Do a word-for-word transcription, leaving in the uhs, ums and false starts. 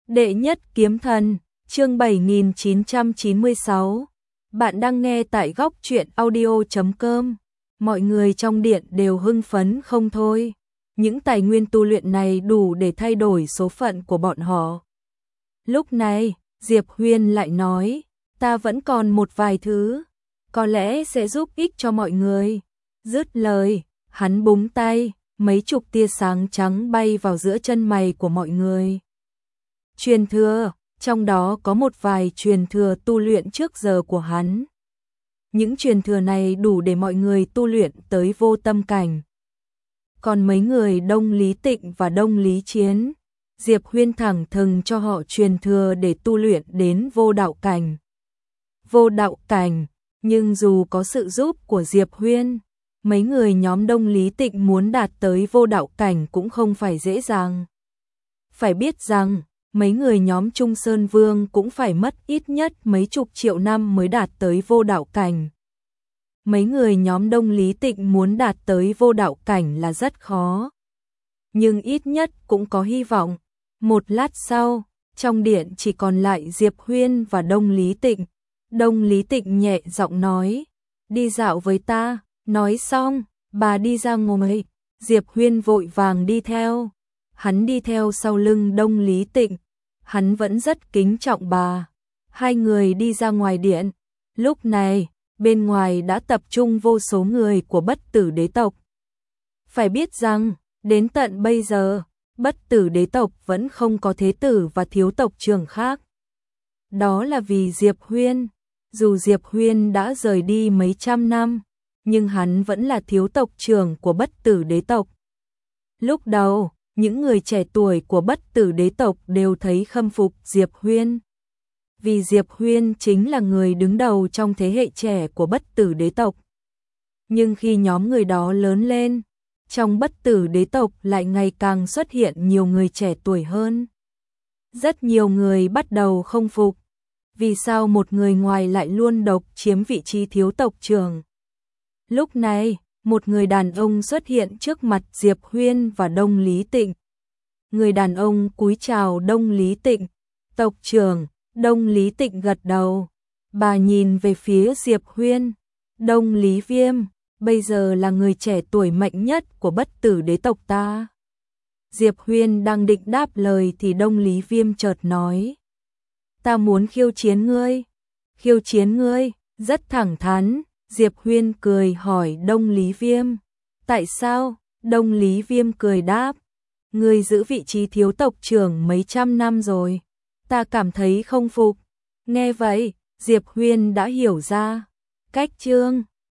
Đệ nhất kiếm thần, chương bảy nghìn chín trăm chín mươi sáu. Bạn đang nghe tại góc truyện audio chấm com. Mọi người trong điện đều hưng phấn không thôi. Những tài nguyên tu luyện này đủ để thay đổi số phận của bọn họ. Lúc này, Diệp Huyên lại nói, ta vẫn còn một vài thứ, có lẽ sẽ giúp ích cho mọi người. Dứt lời, hắn búng tay, mấy chục tia sáng trắng bay vào giữa chân mày của mọi người. Truyền thừa, trong đó có một vài truyền thừa tu luyện trước giờ của hắn. Những truyền thừa này đủ để mọi người tu luyện tới vô tâm cảnh. Còn mấy người Đông Lý Tịnh và Đông Lý Chiến, Diệp Huyên thẳng thừng cho họ truyền thừa để tu luyện đến vô đạo cảnh. Vô đạo cảnh, nhưng dù có sự giúp của Diệp Huyên, mấy người nhóm Đông Lý Tịnh muốn đạt tới vô đạo cảnh cũng không phải dễ dàng. Phải biết rằng, mấy người nhóm Trung Sơn Vương cũng phải mất ít nhất mấy chục triệu năm mới đạt tới vô đạo cảnh. Mấy người nhóm Đông Lý Tịnh muốn đạt tới vô đạo cảnh là rất khó. Nhưng ít nhất cũng có hy vọng. Một lát sau, trong điện chỉ còn lại Diệp Huyên và Đông Lý Tịnh. Đông Lý Tịnh nhẹ giọng nói, đi dạo với ta. Nói xong, bà đi ra ngồi. Diệp Huyên vội vàng đi theo. Hắn đi theo sau lưng Đông Lý Tịnh. Hắn vẫn rất kính trọng bà. Hai người đi ra ngoài điện. Lúc này, bên ngoài đã tập trung vô số người của Bất Tử Đế tộc. Phải biết rằng, đến tận bây giờ, Bất Tử Đế tộc vẫn không có thế tử và thiếu tộc trưởng khác. Đó là vì Diệp Huyên. Dù Diệp Huyên đã rời đi mấy trăm năm, nhưng hắn vẫn là thiếu tộc trưởng của Bất Tử Đế tộc. Lúc đầu, những người trẻ tuổi của Bất Tử Đế tộc đều thấy khâm phục Diệp Huyên. Vì Diệp Huyên chính là người đứng đầu trong thế hệ trẻ của Bất Tử Đế tộc. Nhưng khi nhóm người đó lớn lên, trong Bất Tử Đế tộc lại ngày càng xuất hiện nhiều người trẻ tuổi hơn. Rất nhiều người bắt đầu không phục. Vì sao một người ngoài lại luôn độc chiếm vị trí thiếu tộc trưởng? Lúc này, một người đàn ông xuất hiện trước mặt Diệp Huyên và Đông Lý Tịnh. Người đàn ông cúi chào Đông Lý Tịnh. Tộc trưởng, Đông Lý Tịnh gật đầu. Bà nhìn về phía Diệp Huyên. Đông Lý Viêm, bây giờ là người trẻ tuổi mạnh nhất của Bất Tử Đế tộc ta. Diệp Huyên đang định đáp lời thì Đông Lý Viêm chợt nói. Ta muốn khiêu chiến ngươi. Khiêu chiến ngươi, rất thẳng thắn. Diệp Huyên cười hỏi Đông Lý Viêm. Tại sao? Đông Lý Viêm cười đáp. Ngươi giữ vị trí thiếu tộc trưởng mấy trăm năm rồi. Ta cảm thấy không phục. Nghe vậy, Diệp Huyên đã hiểu ra. Cách chương